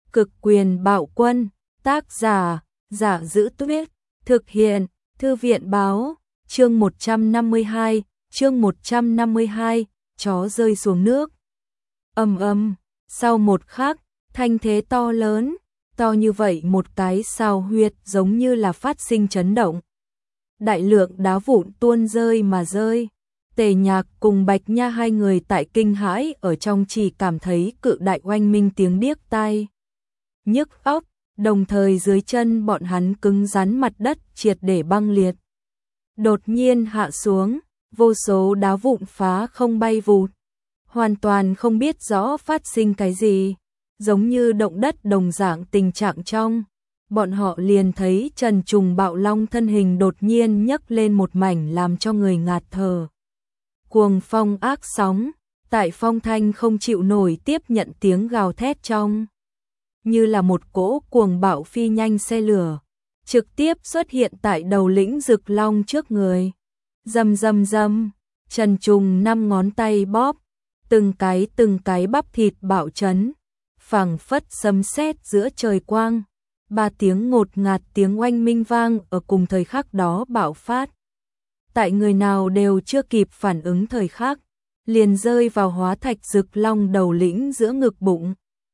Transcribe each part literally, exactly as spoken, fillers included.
Cực quyền bạo quân, tác giả, Giả Giữ Tuyết, thực hiện, Thư viện báo, chương một trăm năm mươi hai, chương một trăm năm mươi hai, chó rơi xuống nước. Ầm ầm, sau một khắc, thanh thế to lớn, to như vậy một cái sao huyệt giống như là phát sinh chấn động. Đại lượng đá vụn tuôn rơi mà rơi. Tề Nhạc cùng Bạch Nha hai người tại kinh hãi ở trong chỉ cảm thấy cự đại oanh minh tiếng điếc tai nhức óc, đồng thời dưới chân bọn hắn cứng rắn mặt đất triệt để băng liệt. Đột nhiên hạ xuống, vô số đá vụn phá không bay vụt, hoàn toàn không biết rõ phát sinh cái gì, giống như động đất đồng dạng tình trạng trong. Bọn họ liền thấy Trần Trùng Bạo Long thân hình đột nhiên nhấc lên một mảnh làm cho người ngạt thở. Cuồng phong ác sóng, tại phong thanh không chịu nổi tiếp nhận tiếng gào thét trong. Như là một cỗ cuồng bạo phi nhanh xe lửa, trực tiếp xuất hiện tại đầu lĩnh Rực Long trước người. Rầm rầm rầm, Trần Trùng năm ngón tay bóp, từng cái từng cái bắp thịt bạo chấn, phảng phất sấm sét giữa trời quang. Ba tiếng ngột ngạt tiếng oanh minh vang ở cùng thời khắc đó bạo phát. Tại người nào đều chưa kịp phản ứng thời khắc, liền rơi vào Hóa Thạch Rực Long đầu lĩnh giữa ngực bụng.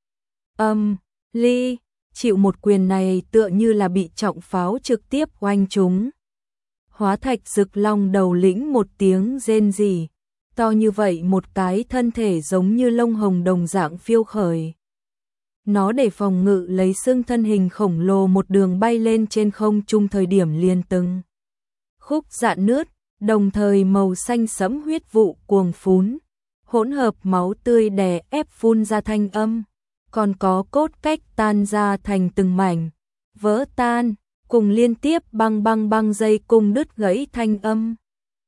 Âm, ly, chịu một quyền này tựa như là bị trọng pháo trực tiếp oanh trúng. Hóa Thạch Rực Long đầu lĩnh một tiếng rên rỉ, to như vậy một cái thân thể giống như lông hồng đồng dạng phiêu khởi. Nó để phòng ngự lấy xương thân hình khổng lồ một đường bay lên trên không trung thời điểm liền từng khúc rạn nứt, đồng thời màu xanh sẫm huyết vụ cuồng phún, hỗn hợp máu tươi đè ép phun ra thanh âm, còn có cốt cách tan ra thành từng mảnh, vỡ tan, cùng liên tiếp băng băng băng dây cung đứt gãy thanh âm.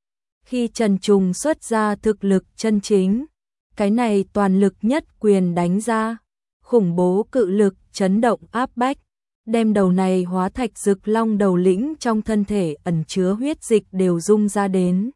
Khi Trần Trùng xuất ra thực lực chân chính, cái này toàn lực nhất quyền đánh ra, khủng bố cự lực chấn động áp bách, đem đầu này Hóa Thạch Rực Long đầu lĩnh trong thân thể ẩn chứa huyết dịch đều rung ra đến.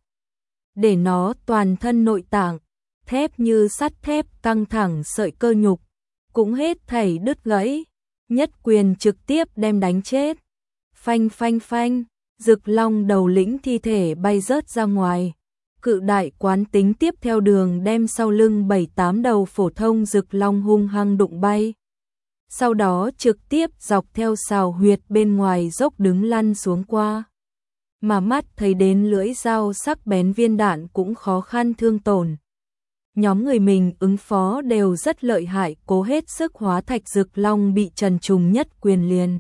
Để nó toàn thân nội tạng, thép như sắt thép căng thẳng sợi cơ nhục, cũng hết thảy đứt gãy, nhất quyền trực tiếp đem đánh chết. Phanh phanh phanh, Rực Long đầu lĩnh thi thể bay rớt ra ngoài. Cự đại quán tính tiếp theo đường đem sau lưng bảy tám đầu phổ thông Rực Long hung hăng đụng bay. Sau đó trực tiếp dọc theo sào huyệt bên ngoài dốc đứng lăn xuống qua. Mà mắt thấy đến lưỡi dao sắc bén viên đạn cũng khó khăn thương tổn. Nhóm người mình ứng phó đều rất lợi hại, cố hết sức. Hóa Thạch Rực Long bị Trần Trùng nhất quyền liền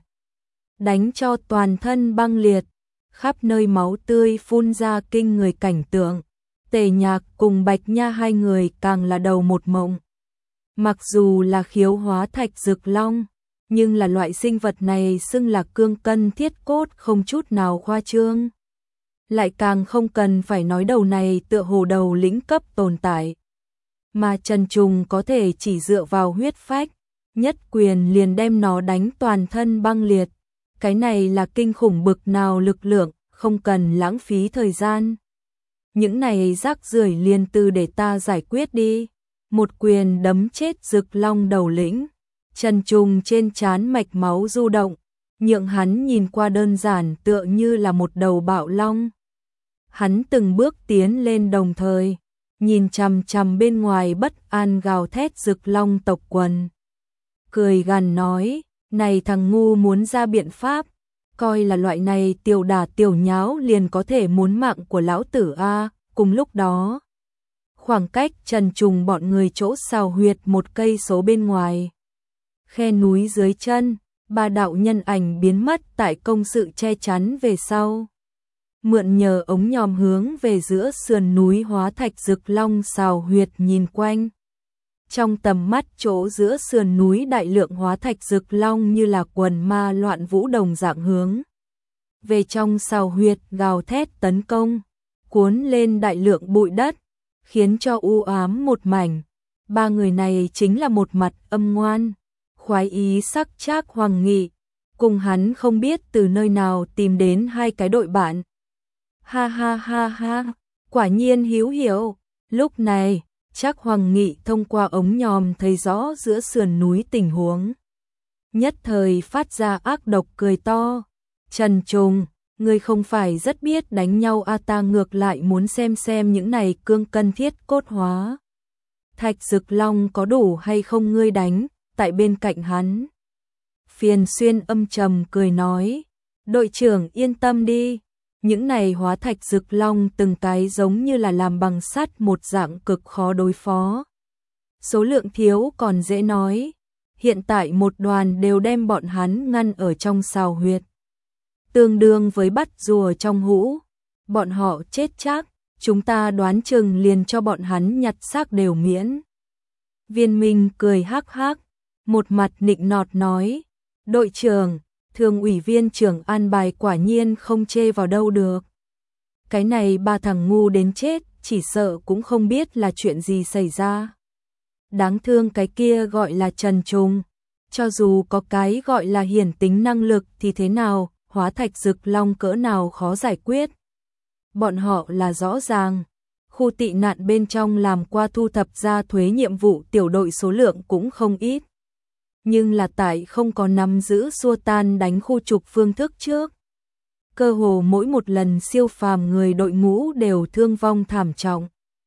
đánh cho toàn thân băng liệt, khắp nơi máu tươi phun ra kinh người cảnh tượng. Tề Nhạc cùng Bạch Nha hai người càng là đầu một mộng. Mặc dù là khiếu Hóa Thạch Rực Long, nhưng là loại sinh vật này xưng là cương cân thiết cốt không chút nào khoa trương. Lại càng không cần phải nói đầu này tựa hồ đầu lĩnh cấp tồn tại. Mà Trần Trùng có thể chỉ dựa vào huyết phách, nhất quyền liền đem nó đánh toàn thân băng liệt. Cái này là kinh khủng bực nào lực lượng, không cần lãng phí thời gian. Những này rác rưởi liền từ để ta giải quyết đi. Một quyền đấm chết Rực Long đầu lĩnh. Trần Trùng trên trán mạch máu du động, nhượng hắn nhìn qua đơn giản tựa như là một đầu bạo long. Hắn từng bước tiến lên đồng thời, nhìn chằm chằm bên ngoài bất an gào thét Rực Long tộc quần. Cười gằn nói, này thằng ngu muốn ra biện pháp, coi là loại này tiểu đả tiểu nháo liền có thể muốn mạng của lão tử a. Cùng lúc đó, khoảng cách Trần Trùng bọn người chỗ sào huyệt một cây số bên ngoài, khe núi dưới chân, ba đạo nhân ảnh biến mất tại công sự che chắn về sau. Mượn nhờ ống nhòm hướng về giữa sườn núi Hóa Thạch Rực Long sào huyệt nhìn quanh. Trong tầm mắt chỗ giữa sườn núi đại lượng Hóa Thạch Rực Long như là quần ma loạn vũ đồng dạng hướng về trong sào huyệt gào thét tấn công, cuốn lên đại lượng bụi đất, khiến cho u ám một mảnh. Ba người này chính là một mặt âm ngoan, khoái ý sắc trác Hoàng Nghị, cùng hắn không biết từ nơi nào tìm đến hai cái đội bạn. Ha ha ha ha, quả nhiên hiếu hiểu. Lúc này, Trác Hoàng Nghị thông qua ống nhòm thấy rõ giữa sườn núi tình huống. nhất thời phát ra ác độc cười to. Trần Trùng, ngươi không phải rất biết đánh nhau a, ta ngược lại muốn xem xem những này cương cân thiết cốt hóa Thạch Dực Long có đủ hay không ngươi đánh, tại bên cạnh hắn. Phiền Xuyên âm trầm cười nói, đội trưởng yên tâm đi, những này hóa thạch Dực Long từng cái giống như là làm bằng sắt một dạng cực khó đối phó. Số lượng thiếu còn dễ nói, hiện tại một đoàn đều đem bọn hắn ngăn ở trong sào huyệt. Tương đương với bắt rùa trong hũ, bọn họ chết chắc, chúng ta đoán chừng liền cho bọn hắn nhặt xác đều miễn. Viên Minh cười hắc hắc, một mặt nịnh nọt nói, đội trưởng, thường ủy viên trưởng an bài quả nhiên không chê vào đâu được. Cái này ba thằng ngu đến chết, chỉ sợ cũng không biết là chuyện gì xảy ra. Đáng thương cái kia gọi là Trần Trùng, cho dù có cái gọi là hiển tính năng lực thì thế nào, hóa thạch Dực Long cỡ nào khó giải quyết. Bọn họ là rõ ràng, khu tị nạn bên trong làm qua thu thập ra thuế nhiệm vụ tiểu đội số lượng cũng không ít. Nhưng là tại không có nắm giữ xua tan đánh khu trục phương thức trước. Cơ hồ mỗi một lần siêu phàm người đội ngũ đều thương vong thảm trọng.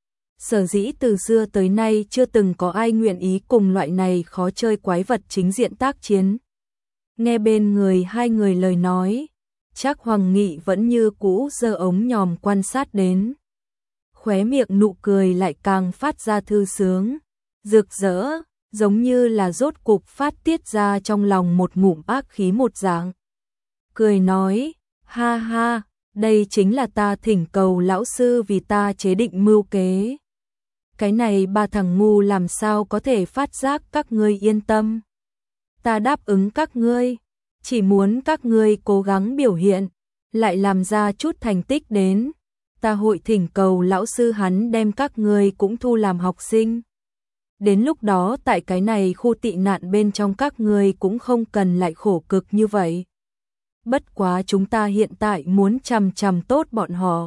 Sở dĩ từ xưa tới nay chưa từng có ai nguyện ý cùng loại này khó chơi quái vật chính diện tác chiến. Nghe bên người hai người lời nói, chắc Hoàng Nghị vẫn như cũ giơ ống nhòm quan sát đến. Khóe miệng nụ cười lại càng phát ra thư sướng, rực rỡ, giống như là rốt cục phát tiết ra trong lòng một ngụm ác khí một dạng. Cười nói, ha ha, đây chính là ta thỉnh cầu lão sư vì ta chế định mưu kế. Cái này ba thằng ngu làm sao có thể phát giác các ngươi yên tâm. Ta đáp ứng các ngươi, chỉ muốn các ngươi cố gắng biểu hiện, lại làm ra chút thành tích đến. Ta hội thỉnh cầu lão sư hắn đem các ngươi cũng thu làm học sinh. Đến lúc đó tại cái này khu tị nạn bên trong các ngươi cũng không cần lại khổ cực như vậy. Bất quá chúng ta hiện tại muốn chằm chằm tốt bọn họ.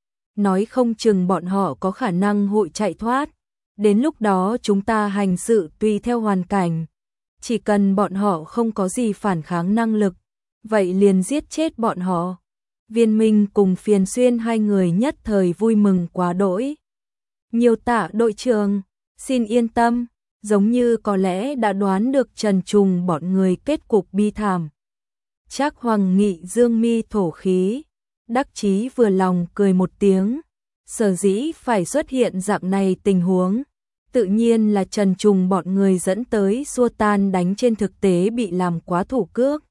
Nói không chừng bọn họ có khả năng hội chạy thoát. Đến lúc đó chúng ta hành sự tùy theo hoàn cảnh. Chỉ cần bọn họ không có gì phản kháng năng lực, vậy liền giết chết bọn họ. Viên Minh cùng Phiền Xuyên hai người nhất thời vui mừng quá đỗi. Nhiều tạ đội trưởng, xin yên tâm, giống như có lẽ đã đoán được Trần Trùng bọn người kết cục bi thảm. Trác Hoàng Nghị dương mi thổ khí, đắc chí vừa lòng cười một tiếng, sở dĩ phải xuất hiện dạng này tình huống, tự nhiên là Trần Trùng bọn người dẫn tới xua tan đánh trên thực tế bị làm quá thủ cước.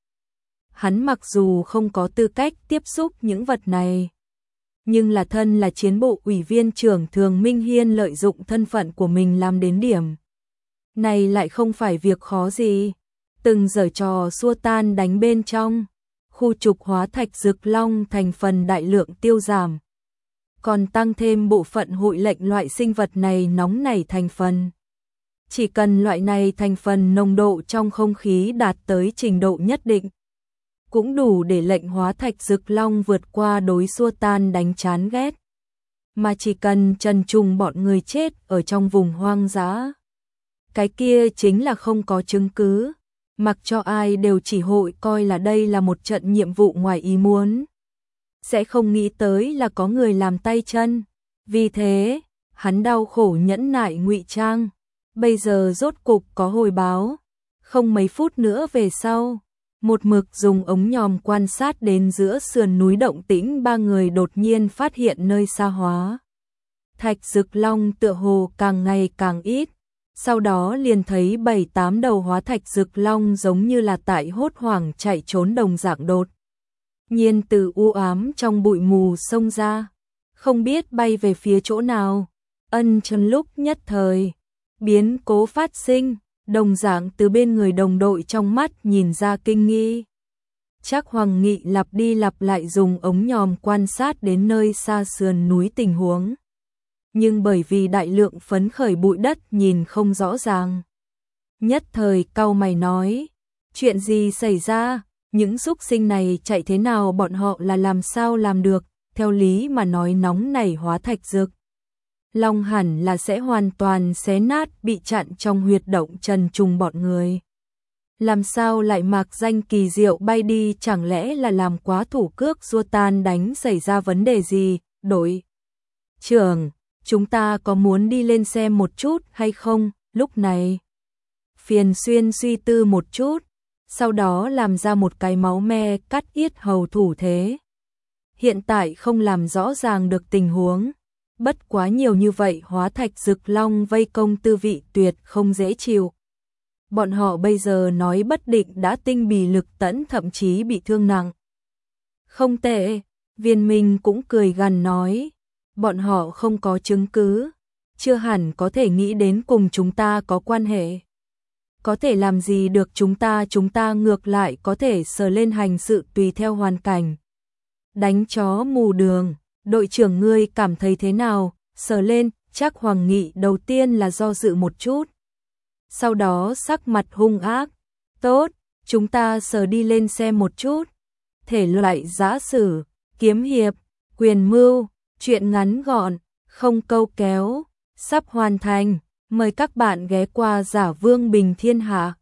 Hắn mặc dù không có tư cách tiếp xúc những vật này, nhưng là thân là chiến bộ ủy viên trưởng Thường Minh Hiên lợi dụng thân phận của mình làm đến điểm. Này lại không phải việc khó gì, từng giở trò xua tan đánh bên trong, khu trục hóa thạch Dực Long thành phần đại lượng tiêu giảm. Còn tăng thêm bộ phận hội lệnh loại sinh vật này nóng nảy thành phần. Chỉ cần loại này thành phần nồng độ trong không khí đạt tới trình độ nhất định, cũng đủ để lệnh hóa thạch Dực Long vượt qua đối xua tan đánh chán ghét. Mà chỉ cần Trần Trùng bọn người chết ở trong vùng hoang dã, cái kia chính là không có chứng cứ, mặc cho ai đều chỉ hội coi là đây là một trận nhiệm vụ ngoài ý muốn. Sẽ không nghĩ tới là có người làm tay chân. Vì thế, hắn đau khổ nhẫn nại ngụy trang, bây giờ rốt cục có hồi báo. Không mấy phút nữa về sau, một mực dùng ống nhòm quan sát đến giữa sườn núi động tĩnh, ba người đột nhiên phát hiện nơi xa hóa thạch Dực Long tựa hồ càng ngày càng ít. Sau đó liền thấy bảy tám đầu hóa thạch Dực Long giống như là tại hốt hoảng chạy trốn đồng dạng đột nhiên từ u ám trong bụi mù xông ra, không biết bay về phía chỗ nào. Ân chân lúc nhất thời, biến cố phát sinh, đồng dạng từ bên người đồng đội trong mắt nhìn ra kinh nghi. Trác Hoàng Nghị lặp đi lặp lại dùng ống nhòm quan sát đến nơi xa sườn núi tình huống. Nhưng bởi vì đại lượng phấn khởi bụi đất nhìn không rõ ràng, nhất thời cau mày nói, chuyện gì xảy ra, những xúc sinh này chạy thế nào, bọn họ là làm sao làm được, theo lý mà nói nóng nảy hóa thạch Dực Long hẳn là sẽ hoàn toàn xé nát bị chặn trong huyệt động Trần Trùng bọn người. Làm sao lại mạc danh kỳ diệu bay đi, chẳng lẽ là làm quá thủ cước rua tan đánh xảy ra vấn đề gì? Đội trưởng, chúng ta có muốn đi lên xem một chút hay không? Lúc này, Phiền Xuyên suy tư một chút, sau đó làm ra một cái máu me cắt yết hầu thủ thế. Hiện tại không làm rõ ràng được tình huống, bất quá nhiều như vậy hóa thạch rực long vây công tư vị tuyệt không dễ chịu. Bọn họ bây giờ nói bất định đã tinh bì lực tẫn, thậm chí bị thương nặng. Không tệ, Viên Minh cũng cười gằn nói, bọn họ không có chứng cứ, chưa hẳn có thể nghĩ đến cùng chúng ta có quan hệ. Có thể làm gì được chúng ta, chúng ta ngược lại có thể sờ lên hành sự tùy theo hoàn cảnh. Đánh chó mù đường, đội trưởng ngươi cảm thấy thế nào? Sờ lên, chắc Hoàng Nghị đầu tiên là do dự một chút. Sau đó sắc mặt hung ác, tốt, chúng ta sờ đi lên xem một chút. Thể loại giã sử, kiếm hiệp, quyền mưu, chuyện ngắn gọn, không câu kéo, sắp hoàn thành. Mời các bạn ghé qua Giả Vương Bình Thiên Hạ.